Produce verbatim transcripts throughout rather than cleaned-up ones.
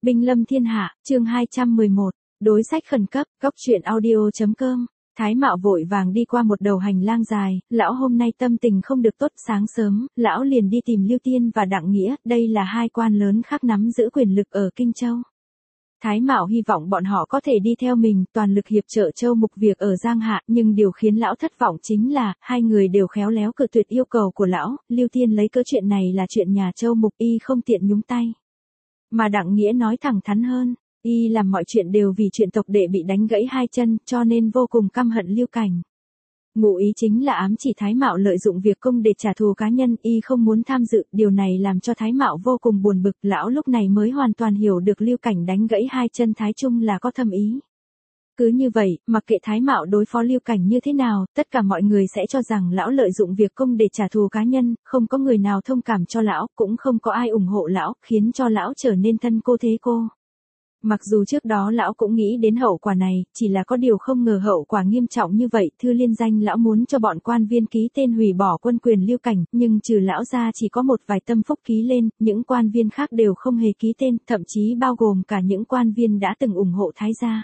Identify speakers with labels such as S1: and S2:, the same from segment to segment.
S1: Binh lâm thiên hạ, chương hai trăm mười một, đối sách khẩn cấp, góc truyện audio.com. Thái Mạo vội vàng đi qua một đầu hành lang dài, lão hôm nay tâm tình không được tốt, sáng sớm, lão liền đi tìm Lưu Tiên và Đặng Nghĩa, đây là hai quan lớn khác nắm giữ quyền lực ở Kinh Châu. Thái Mạo hy vọng bọn họ có thể đi theo mình, toàn lực hiệp trợ Châu Mục việc ở Giang Hạ, nhưng điều khiến lão thất vọng chính là, hai người đều khéo léo cự tuyệt yêu cầu của lão, Lưu Tiên lấy cớ chuyện này là chuyện nhà Châu Mục, y không tiện nhúng tay. Mà Đặng Nghĩa nói thẳng thắn hơn, y làm mọi chuyện đều vì chuyện tộc đệ bị đánh gãy hai chân, cho nên vô cùng căm hận Lưu Cảnh. Ngụ ý chính là ám chỉ Thái Mạo lợi dụng việc công để trả thù cá nhân, y không muốn tham dự, điều này làm cho Thái Mạo vô cùng buồn bực, lão lúc này mới hoàn toàn hiểu được Lưu Cảnh đánh gãy hai chân Thái Trung là có thâm ý. Cứ như vậy, mặc kệ Thái Mạo đối phó Lưu Cảnh như thế nào, tất cả mọi người sẽ cho rằng lão lợi dụng việc công để trả thù cá nhân, không có người nào thông cảm cho lão, cũng không có ai ủng hộ lão, khiến cho lão trở nên thân cô thế cô. Mặc dù trước đó lão cũng nghĩ đến hậu quả này, chỉ là có điều không ngờ hậu quả nghiêm trọng như vậy, thư liên danh lão muốn cho bọn quan viên ký tên hủy bỏ quân quyền Lưu Cảnh, nhưng trừ lão ra chỉ có một vài tâm phúc ký lên, những quan viên khác đều không hề ký tên, thậm chí bao gồm cả những quan viên đã từng ủng hộ Thái gia.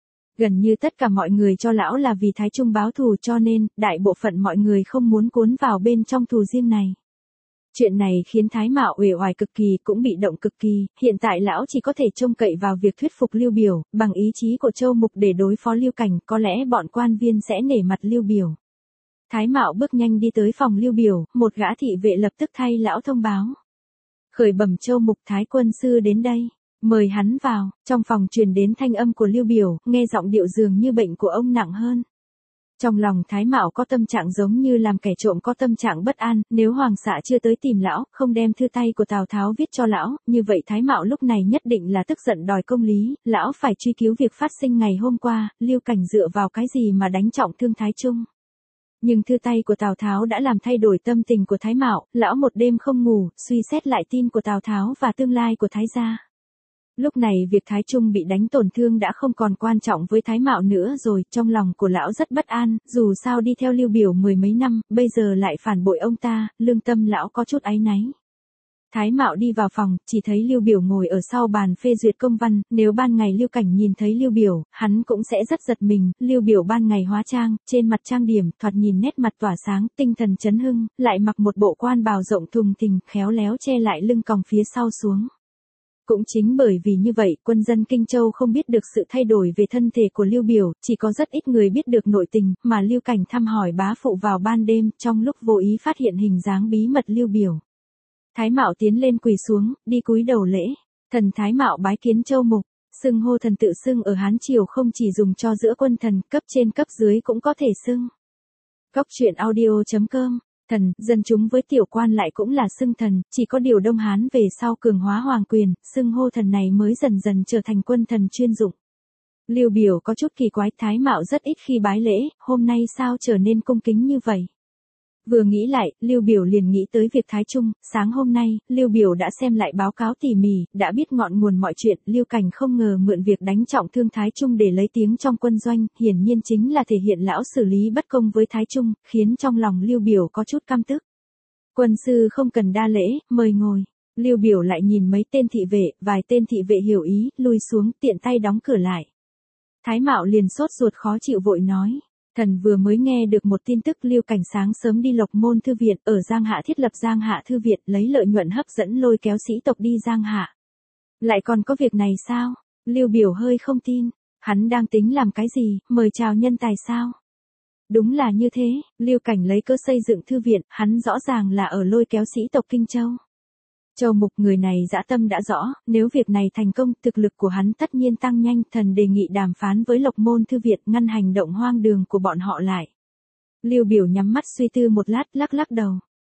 S1: Gần như tất cả mọi người cho lão là vì Thái Trung báo thù, cho nên, đại bộ phận mọi người không muốn cuốn vào bên trong thù riêng này. Chuyện này khiến Thái Mạo uể oải cực kỳ, cũng bị động cực kỳ, hiện tại lão chỉ có thể trông cậy vào việc thuyết phục Lưu Biểu, bằng ý chí của Châu Mục để đối phó Lưu Cảnh, có lẽ bọn quan viên sẽ nể mặt Lưu Biểu. Thái Mạo bước nhanh đi tới phòng Lưu Biểu, một gã thị vệ lập tức thay lão thông báo. Khởi bẩm Châu Mục, Thái quân sư đến đây, mời hắn vào. Trong phòng truyền đến thanh âm của Lưu Biểu, nghe giọng điệu dường như bệnh của ông nặng hơn. Trong lòng Thái Mạo có tâm trạng giống như làm kẻ trộm có tâm trạng bất an, nếu hoàng xạ chưa tới tìm lão, không đem thư tay của Tào Tháo viết cho lão, như vậy Thái Mạo lúc này nhất định là tức giận đòi công lý, lão phải truy cứu việc phát sinh ngày hôm qua, Lưu Cảnh dựa vào cái gì mà đánh trọng thương Thái Trung. Nhưng thư tay của Tào Tháo đã làm thay đổi tâm tình của Thái Mạo, lão một đêm không ngủ, suy xét lại tin của Tào Tháo và tương lai của Thái gia. Lúc này việc Thái Trung bị đánh tổn thương đã không còn quan trọng với Thái Mạo nữa rồi, trong lòng của lão rất bất an, dù sao đi theo Lưu Biểu mười mấy năm, bây giờ lại phản bội ông ta, lương tâm lão có chút áy náy. Thái Mạo đi vào phòng, chỉ thấy Lưu Biểu ngồi ở sau bàn phê duyệt công văn, nếu ban ngày Lưu Cảnh nhìn thấy Lưu Biểu, hắn cũng sẽ rất giật mình, Lưu Biểu ban ngày hóa trang, trên mặt trang điểm, thoạt nhìn nét mặt tỏa sáng, tinh thần chấn hưng, lại mặc một bộ quan bào rộng thùng thình, khéo léo che lại lưng còng phía sau xuống. Cũng chính bởi vì như vậy, quân dân Kinh Châu không biết được sự thay đổi về thân thể của Lưu Biểu, chỉ có rất ít người biết được nội tình, mà Lưu Cảnh thăm hỏi bá phụ vào ban đêm, trong lúc vô ý phát hiện hình dáng bí mật Lưu Biểu. Thái Mạo tiến lên quỳ xuống, đi cúi đầu lễ, thần Thái Mạo bái kiến Châu Mục, xưng hô thần tự xưng ở Hán Triều không chỉ dùng cho giữa quân thần, cấp trên cấp dưới cũng có thể xưng. Góc truyện audio.com. Thần, dân chúng với tiểu quan lại cũng là xưng thần, chỉ có điều Đông Hán về sau cường hóa hoàng quyền, xưng hô thần này mới dần dần trở thành quân thần chuyên dụng. Lưu Biểu có chút kỳ quái, Thái Mạo rất ít khi bái lễ, hôm nay sao trở nên cung kính như vậy? Vừa nghĩ lại, Lưu Biểu liền nghĩ tới việc Thái Trung, sáng hôm nay, Lưu Biểu đã xem lại báo cáo tỉ mỉ, đã biết ngọn nguồn mọi chuyện, Lưu Cảnh không ngờ mượn việc đánh trọng thương Thái Trung để lấy tiếng trong quân doanh, hiển nhiên chính là thể hiện lão xử lý bất công với Thái Trung, khiến trong lòng Lưu Biểu có chút căm tức. Quân sư không cần đa lễ, mời ngồi. Lưu Biểu lại nhìn mấy tên thị vệ, vài tên thị vệ hiểu ý, lui xuống, tiện tay đóng cửa lại. Thái Mạo liền sốt ruột khó chịu vội nói. Thần vừa mới nghe được một tin tức, Lưu Cảnh sáng sớm đi Lộc Môn Thư viện, ở Giang Hạ thiết lập Giang Hạ Thư viện, lấy lợi nhuận hấp dẫn lôi kéo sĩ tộc đi Giang Hạ. Lại còn có việc này sao? Lưu Biểu hơi không tin, hắn đang tính làm cái gì, mời chào nhân tài sao? Đúng là như thế, Lưu Cảnh lấy cớ xây dựng thư viện, hắn rõ ràng là ở lôi kéo sĩ tộc Kinh Châu. Châu Mục người này dã tâm đã rõ, nếu việc này thành công, thực lực của hắn tất nhiên tăng nhanh, thần đề nghị đàm phán với Lộc Môn Thư viện ngăn hành động hoang đường của bọn họ lại. Lưu Biểu nhắm mắt suy tư một lát, lắc lắc đầu.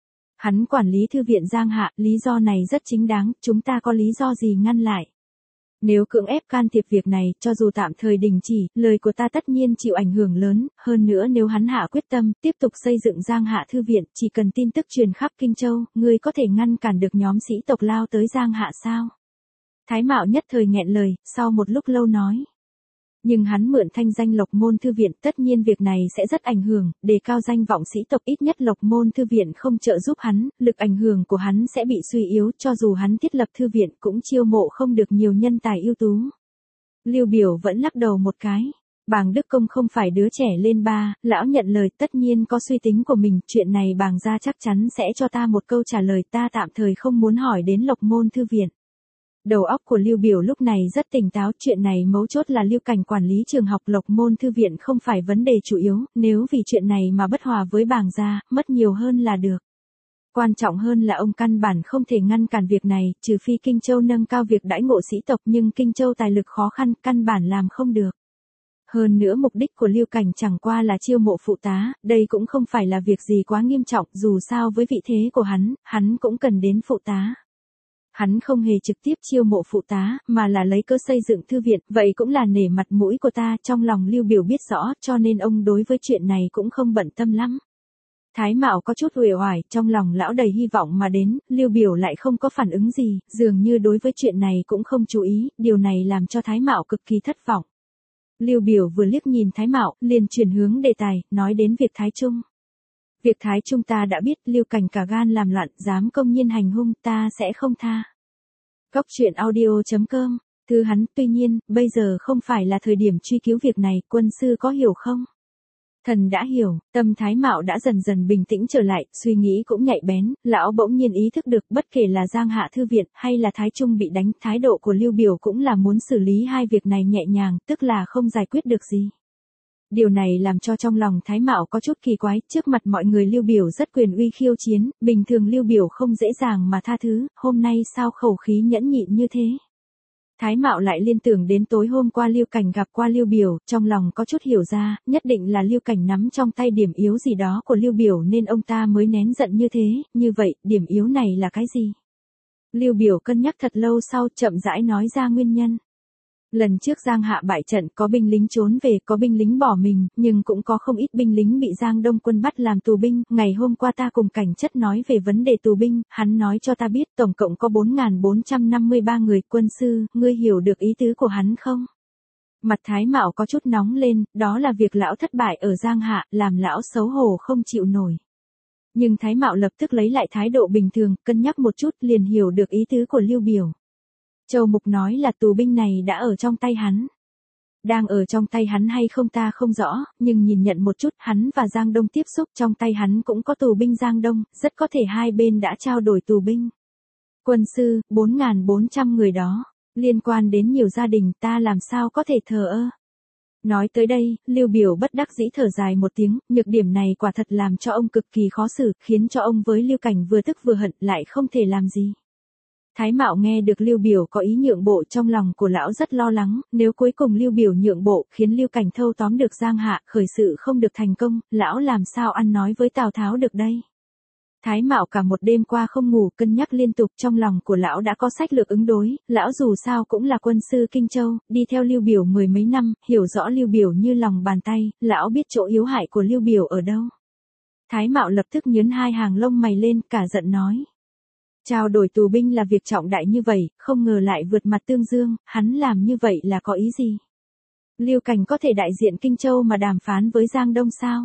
S1: Hắn quản lý thư viện Giang Hạ, lý do này rất chính đáng, chúng ta có lý do gì ngăn lại? Nếu cưỡng ép can thiệp việc này, cho dù tạm thời đình chỉ, lời của ta tất nhiên chịu ảnh hưởng lớn, hơn nữa nếu hắn hạ quyết tâm, tiếp tục xây dựng Giang Hạ Thư viện, chỉ cần tin tức truyền khắp Kinh Châu, ngươi có thể ngăn cản được nhóm sĩ tộc lao tới Giang Hạ sao? Thái Mạo nhất thời nghẹn lời, sau một lúc lâu nói. Nhưng hắn mượn thanh danh Lộc Môn Thư Viện, tất nhiên việc này sẽ rất ảnh hưởng, đề cao danh vọng sĩ tộc, ít nhất Lộc Môn Thư Viện không trợ giúp hắn, lực ảnh hưởng của hắn sẽ bị suy yếu, cho dù hắn thiết lập thư viện cũng chiêu mộ không được nhiều nhân tài ưu tú. Lưu Biểu vẫn lắc đầu một cái. Bàng Đức Công không phải đứa trẻ lên ba, lão nhận lời, tất nhiên có suy tính của mình, chuyện này bàng gia chắc chắn sẽ cho ta một câu trả lời, ta tạm thời không muốn hỏi đến Lộc Môn Thư Viện. Đầu óc của Lưu Biểu lúc này rất tỉnh táo, chuyện này mấu chốt là Lưu Cảnh quản lý trường học Lộc Môn Thư Viện không phải vấn đề chủ yếu, nếu vì chuyện này mà bất hòa với bàng gia, mất nhiều hơn là được. Quan trọng hơn là ông căn bản không thể ngăn cản việc này, trừ phi Kinh Châu nâng cao việc đãi ngộ sĩ tộc, nhưng Kinh Châu tài lực khó khăn, căn bản làm không được. Hơn nữa mục đích của Lưu Cảnh chẳng qua là chiêu mộ phụ tá, đây cũng không phải là việc gì quá nghiêm trọng, dù sao với vị thế của hắn, hắn cũng cần đến phụ tá. Hắn không hề trực tiếp chiêu mộ phụ tá, mà là lấy cớ xây dựng thư viện, vậy cũng là nể mặt mũi của ta, trong lòng Lưu Biểu biết rõ, cho nên ông đối với chuyện này cũng không bận tâm lắm. Thái Mạo có chút uể oải, trong lòng lão đầy hy vọng mà đến, Lưu Biểu lại không có phản ứng gì, dường như đối với chuyện này cũng không chú ý, điều này làm cho Thái Mạo cực kỳ thất vọng. Lưu Biểu vừa liếc nhìn Thái Mạo, liền chuyển hướng đề tài, nói đến việc Thái Trung. Việc Thái Trung ta đã biết, Lưu Cảnh cả gan làm loạn, dám công nhiên hành hung, ta sẽ không tha. Góc truyện audio chấm com, thư hắn, tuy nhiên, bây giờ không phải là thời điểm truy cứu việc này, quân sư có hiểu không? Thần đã hiểu, tâm Thái Mạo đã dần dần bình tĩnh trở lại, suy nghĩ cũng nhạy bén, lão bỗng nhiên ý thức được bất kể là Giang Hạ Thư Viện hay là Thái Trung bị đánh, thái độ của Lưu Biểu cũng là muốn xử lý hai việc này nhẹ nhàng, tức là không giải quyết được gì. Điều này làm cho trong lòng Thái Mạo có chút kỳ quái, trước mặt mọi người Lưu Biểu rất quyền uy khiêu chiến, bình thường Lưu Biểu không dễ dàng mà tha thứ, hôm nay sao khẩu khí nhẫn nhịn như thế. Thái Mạo lại liên tưởng đến tối hôm qua Lưu Cảnh gặp qua Lưu Biểu, trong lòng có chút hiểu ra, nhất định là Lưu Cảnh nắm trong tay điểm yếu gì đó của Lưu Biểu nên ông ta mới nén giận như thế, như vậy, điểm yếu này là cái gì? Lưu Biểu cân nhắc thật lâu sau chậm rãi nói ra nguyên nhân. Lần trước Giang Hạ bại trận có binh lính trốn về, có binh lính bỏ mình, nhưng cũng có không ít binh lính bị Giang Đông quân bắt làm tù binh. Ngày hôm qua ta cùng Cảnh Chất nói về vấn đề tù binh, hắn nói cho ta biết tổng cộng có bốn nghìn bốn trăm năm mươi ba người. Quân sư, ngươi hiểu được ý tứ của hắn không? Mặt Thái Mạo có chút nóng lên, đó là việc lão thất bại ở Giang Hạ, làm lão xấu hổ không chịu nổi. Nhưng Thái Mạo lập tức lấy lại thái độ bình thường, cân nhắc một chút liền hiểu được ý tứ của Lưu Biểu. Châu Mục nói là tù binh này đã ở trong tay hắn. Đang ở trong tay hắn hay không ta không rõ, nhưng nhìn nhận một chút hắn và Giang Đông tiếp xúc, trong tay hắn cũng có tù binh Giang Đông, rất có thể hai bên đã trao đổi tù binh. Quân sư, bốn nghìn bốn trăm người đó, liên quan đến nhiều gia đình, ta làm sao có thể thờ ơ. Nói tới đây, Lưu Biểu bất đắc dĩ thở dài một tiếng, nhược điểm này quả thật làm cho ông cực kỳ khó xử, khiến cho ông với Lưu Cảnh vừa tức vừa hận, lại không thể làm gì. Thái Mạo nghe được Lưu Biểu có ý nhượng bộ, trong lòng của lão rất lo lắng, nếu cuối cùng Lưu Biểu nhượng bộ, khiến Lưu Cảnh thâu tóm được Giang Hạ, khởi sự không được thành công, lão làm sao ăn nói với Tào Tháo được đây? Thái Mạo cả một đêm qua không ngủ, cân nhắc liên tục, trong lòng của lão đã có sách lược ứng đối, lão dù sao cũng là quân sư Kinh Châu, đi theo Lưu Biểu mười mấy năm, hiểu rõ Lưu Biểu như lòng bàn tay, lão biết chỗ yếu hại của Lưu Biểu ở đâu. Thái Mạo lập tức nhướng hai hàng lông mày lên, cả giận nói. Trao đổi tù binh là việc trọng đại như vậy, không ngờ lại vượt mặt Tương Dương, hắn làm như vậy là có ý gì? Lưu Cảnh có thể đại diện Kinh Châu mà đàm phán với Giang Đông sao?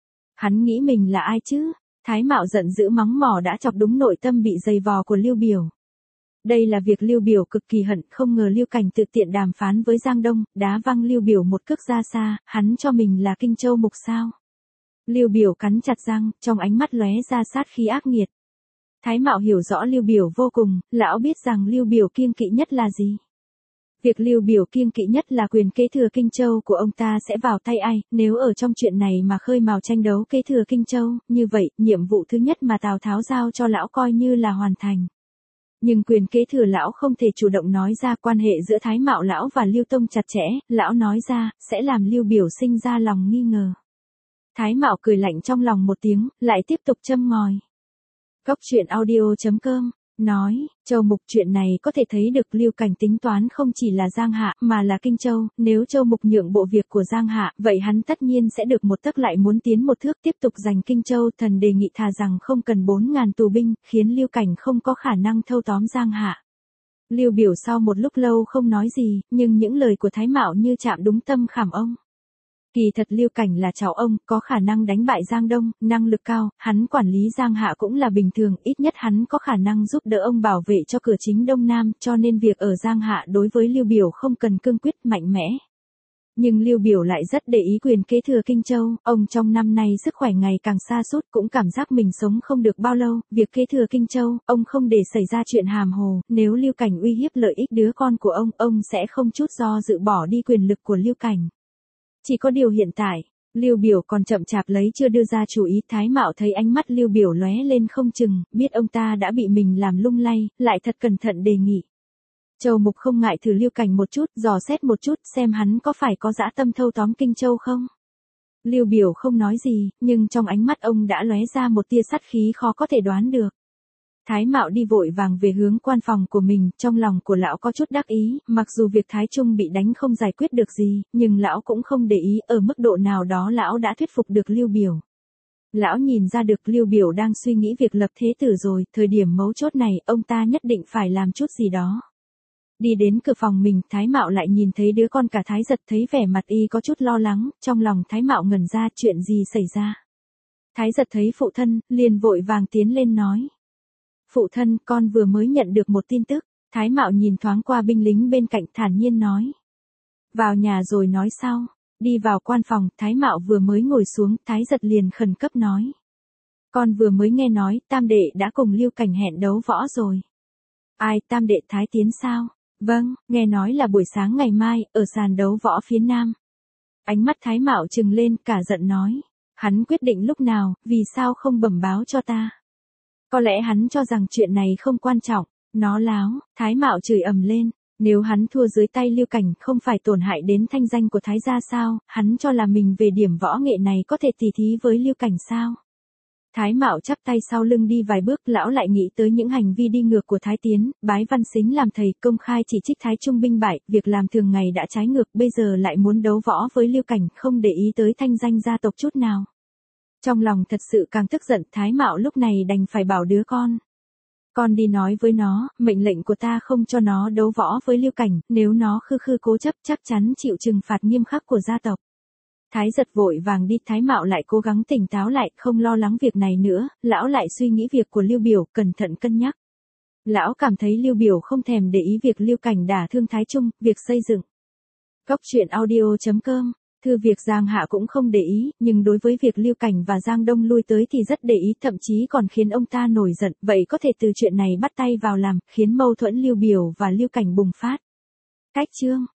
S1: Hắn nghĩ mình là ai chứ? Thái Mạo giận dữ mắng mỏ đã chọc đúng nội tâm bị dày vò của Lưu Biểu. Đây là việc Lưu Biểu cực kỳ hận, không ngờ Lưu Cảnh tự tiện đàm phán với Giang Đông, đá văng Lưu Biểu một cước ra xa, hắn cho mình là Kinh Châu mục sao? Lưu Biểu cắn chặt răng, trong ánh mắt lóe ra sát khí ác nghiệt. Thái Mạo hiểu rõ Lưu Biểu vô cùng, lão biết rằng Lưu Biểu kiêng kỵ nhất là gì. Việc Lưu Biểu kiêng kỵ nhất là quyền kế thừa Kinh Châu của ông ta sẽ vào tay ai, nếu ở trong chuyện này mà khơi mào tranh đấu kế thừa Kinh Châu, như vậy, nhiệm vụ thứ nhất mà Tào Tháo giao cho lão coi như là hoàn thành. Nhưng quyền kế thừa lão không thể chủ động nói ra, quan hệ giữa Thái Mạo lão và Lưu Tông chặt chẽ, lão nói ra, sẽ làm Lưu Biểu sinh ra lòng nghi ngờ. Thái Mạo cười lạnh trong lòng một tiếng, lại tiếp tục châm ngòi. Góc truyện audio chấm com, nói, Châu Mục chuyện này có thể thấy được Lưu Cảnh tính toán không chỉ là Giang Hạ mà là Kinh Châu, nếu Châu Mục nhượng bộ việc của Giang Hạ, vậy hắn tất nhiên sẽ được một tấc lại muốn tiến một thước tiếp tục giành Kinh Châu, thần đề nghị thà rằng không cần bốn nghìn tù binh, khiến Lưu Cảnh không có khả năng thâu tóm Giang Hạ. Lưu Biểu sau một lúc lâu không nói gì, nhưng những lời của Thái Mạo như chạm đúng tâm khảm ông. Kỳ thật Lưu Cảnh là cháu ông, có khả năng đánh bại Giang Đông, năng lực cao, hắn quản lý Giang Hạ cũng là bình thường, ít nhất hắn có khả năng giúp đỡ ông bảo vệ cho cửa chính Đông Nam, cho nên việc ở Giang Hạ đối với Lưu Biểu không cần cương quyết mạnh mẽ. Nhưng Lưu Biểu lại rất để ý quyền kế thừa Kinh Châu, ông trong năm nay sức khỏe ngày càng sa sút cũng cảm giác mình sống không được bao lâu, việc kế thừa Kinh Châu, ông không để xảy ra chuyện hàm hồ, nếu Lưu Cảnh uy hiếp lợi ích đứa con của ông, ông sẽ không chút do dự bỏ đi quyền lực của Lưu Cảnh. Chỉ có điều hiện tại, Lưu Biểu còn chậm chạp lấy chưa đưa ra chủ ý, Thái Mạo thấy ánh mắt Lưu Biểu lóe lên không chừng, biết ông ta đã bị mình làm lung lay, lại thật cẩn thận đề nghị. Châu Mục không ngại thử Lưu Cảnh một chút, dò xét một chút, xem hắn có phải có dã tâm thâu tóm Kinh Châu không? Lưu Biểu không nói gì, nhưng trong ánh mắt ông đã lóe ra một tia sát khí khó có thể đoán được. Thái Mạo đi vội vàng về hướng quan phòng của mình, trong lòng của lão có chút đắc ý, mặc dù việc Thái Trung bị đánh không giải quyết được gì, nhưng lão cũng không để ý, ở mức độ nào đó lão đã thuyết phục được Lưu Biểu. Lão nhìn ra được Lưu Biểu đang suy nghĩ việc lập thế tử rồi, thời điểm mấu chốt này, ông ta nhất định phải làm chút gì đó. Đi đến cửa phòng mình, Thái Mạo lại nhìn thấy đứa con cả Thái Giật, thấy vẻ mặt y có chút lo lắng, trong lòng Thái Mạo ngẩn ra, chuyện gì xảy ra. Thái Giật thấy phụ thân, liền vội vàng tiến lên nói. Phụ thân, con vừa mới nhận được một tin tức. Thái Mạo nhìn thoáng qua binh lính bên cạnh, thản nhiên nói. Vào nhà rồi nói sau. Đi vào quan phòng, Thái Mạo vừa mới ngồi xuống, Thái Giật liền khẩn cấp nói. Con vừa mới nghe nói, Tam đệ đã cùng Lưu Cảnh hẹn đấu võ rồi. Ai, Tam đệ Thái Tiến sao? Vâng, nghe nói là buổi sáng ngày mai, ở sàn đấu võ phía Nam. Ánh mắt Thái Mạo trừng lên, cả giận nói. Hắn quyết định lúc nào, vì sao không bẩm báo cho ta? Có lẽ hắn cho rằng chuyện này không quan trọng, nó láo, Thái Mạo chửi ầm lên, nếu hắn thua dưới tay Lưu Cảnh không phải tổn hại đến thanh danh của Thái gia sao, hắn cho là mình về điểm võ nghệ này có thể tỉ thí với Lưu Cảnh sao. Thái Mạo chắp tay sau lưng đi vài bước, lão lại nghĩ tới những hành vi đi ngược của Thái Tiến, bái Văn Sính làm thầy, công khai chỉ trích Thái Trung binh bại, việc làm thường ngày đã trái ngược, bây giờ lại muốn đấu võ với Lưu Cảnh, không để ý tới thanh danh gia tộc chút nào. Trong lòng thật sự càng tức giận, Thái Mạo lúc này đành phải bảo đứa con. Con đi nói với nó, mệnh lệnh của ta không cho nó đấu võ với Lưu Cảnh, nếu nó khư khư cố chấp chắc chắn chịu trừng phạt nghiêm khắc của gia tộc. Thái Giật vội vàng đi, Thái Mạo lại cố gắng tỉnh táo lại, không lo lắng việc này nữa, lão lại suy nghĩ việc của Lưu Biểu, cẩn thận cân nhắc. Lão cảm thấy Lưu Biểu không thèm để ý việc Lưu Cảnh đả thương Thái Trung, việc xây dựng. Góc truyện audio chấm com. Thư việc Giang Hạ cũng không để ý, nhưng đối với việc Lưu Cảnh và Giang Đông lui tới thì rất để ý, thậm chí còn khiến ông ta nổi giận, vậy có thể từ chuyện này bắt tay vào làm, khiến mâu thuẫn Lưu Biểu và Lưu Cảnh bùng phát. Cách chương